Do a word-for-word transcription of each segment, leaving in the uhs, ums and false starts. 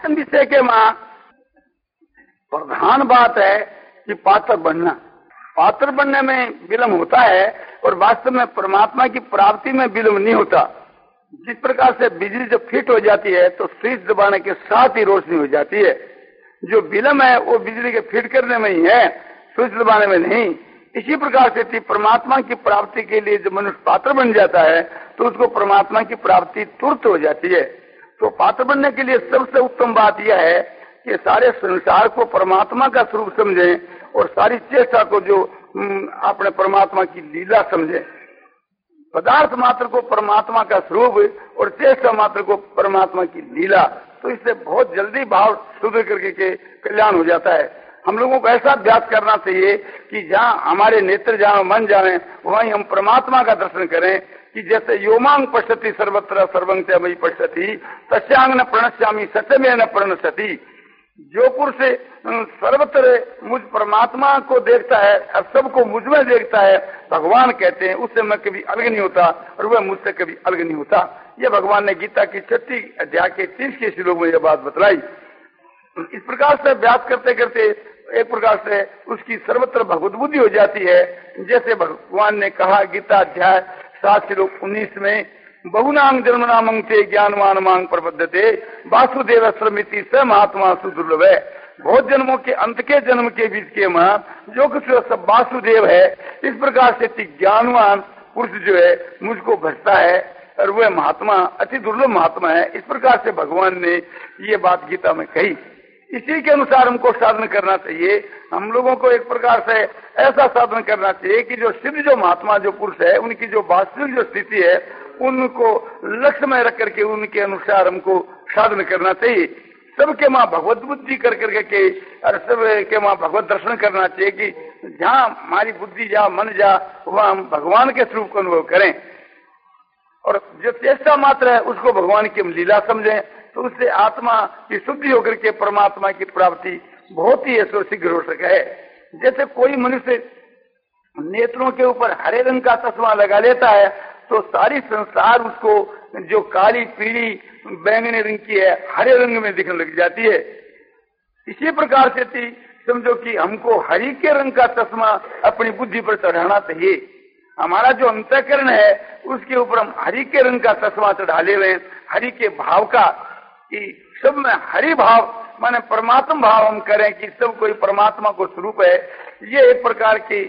साधन विषय के मां प्रधान बात है कि पात्र बनना। पात्र बनने में विलम्ब होता है और वास्तव में परमात्मा की प्राप्ति में विलम्ब नहीं होता। जिस प्रकार से बिजली जब फिट हो जाती है तो स्विच दबाने के साथ ही रोशनी हो जाती है। जो विलम्ब है वो बिजली के फिट करने में ही है, स्विच दबाने में नहीं। इसी प्रकार से परमात्मा की प्राप्ति के लिए जब मनुष्य पात्र बन जाता है तो उसको परमात्मा की प्राप्ति तुरंत हो जाती है। तो पात्र बनने के लिए सबसे उत्तम बात यह है कि सारे संसार को परमात्मा का स्वरूप समझें और सारी चेष्टा को जो अपने परमात्मा की लीला समझें। पदार्थ मात्र को परमात्मा का स्वरूप और चेष्टा मात्र को परमात्मा की लीला, तो इससे बहुत जल्दी भाव शुद्ध करके के कल्याण हो जाता है। हम लोगों को ऐसा अभ्यास करना चाहिए कि जहाँ हमारे नेत्र जाए, मन जाए, वहीं हम परमात्मा का दर्शन करें। कि जैसे योमांग पश्यति सर्वत्र सर्वं च मयि पश्यति तस्यांग न प्रणश्यामि सत्यमेव न प्रणश्यति। जो पुरुष सर्वत्र मुझ परमात्मा को देखता है और सबको मुझ में देखता है, भगवान कहते हैं उससे मैं कभी अलग नहीं होता और वह मुझसे कभी अलग नहीं होता। ये भगवान ने गीता की छठी अध्याय के तीस के श्लोक में यह बात बतलाई। इस प्रकार से अभ्यास करते करते एक प्रकार से उसकी सर्वत्र भगवत बुद्धि हो जाती है। जैसे भगवान ने कहा गीता अध्याय सात श्लोक उन्नीस में, बहुनांग जन्म नामंग चे ज्ञानवान मांग प्रबद्धते वासुदेव श्रमिति स महात्मा सुदुर्लभ है। बहुत जन्मों के अंत के जन्म के बीच के मां जो कुछ सब वासुदेव है। इस प्रकार से ज्ञानवान पुरुष जो है मुझको भजता है और वह महात्मा अति दुर्लभ महात्मा है। इस प्रकार से भगवान ने ये बात गीता में कही। इसी के अनुसार हमको साधन करना चाहिए। हम लोगों को एक प्रकार से ऐसा साधन करना चाहिए कि जो सिद्ध जो महात्मा जो पुरुष है उनकी जो वास्तविक जो स्थिति है उनको लक्ष्य में रख करके उनके अनुसार हमको साधन करना चाहिए। सबके माँ भगवत बुद्धि कर करके के और सब के माँ भगवत दर्शन करना चाहिए कि जहाँ हमारी बुद्धि जा मन जा वहाँ हम भगवान के स्वरूप को अनुभव करें और जो चेष्टा मात्र है उसको भगवान की हम लीला समझें। तो उससे आत्मा की शुद्धि होकर के परमात्मा की प्राप्ति बहुत ही ऐसा शीघ्र हो सके है। जैसे कोई मनुष्य नेत्रों के ऊपर हरे रंग का चश्मा लगा लेता है तो सारी संसार उसको जो काली पीली बैंगनी रंग की है हरे रंग में दिखने लग जाती है। इसी प्रकार से थी समझो कि हमको हरि के रंग का चश्मा अपनी बुद्धि पर चढ़ाना चाहिए। हमारा जो अंतःकरण है उसके ऊपर हम हरि के रंग का चश्मा चढ़ा ले रहे हैं, हरि के भाव का, कि सब में हरि भाव माने परमात्मा भाव हम करें कि सब कोई परमात्मा को स्वरूप है। ये एक प्रकार की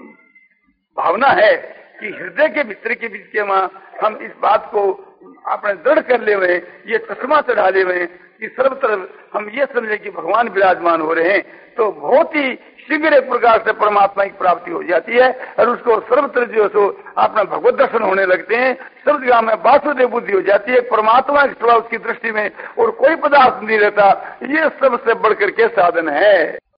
भावना है कि हृदय के भीतर के बीच के मां हम इस बात को अपने दृढ़ कर ले हुए, ये चश्मा चढ़ा ले हुए कि सर्वत्र हम ये समझे कि भगवान विराजमान हो रहे हैं। तो बहुत ही शीघ्र एक प्रकार से परमात्मा की प्राप्ति हो जाती है और उसको सर्वत्र जो सो अपना भगवत दर्शन होने लगते हैं। सब जगह में वासुदेव बुद्धि हो जाती है, परमात्मा के सिवा उसकी दृष्टि में और कोई पदार्थ नहीं रहता। ये सबसे बढ़कर के साधन है।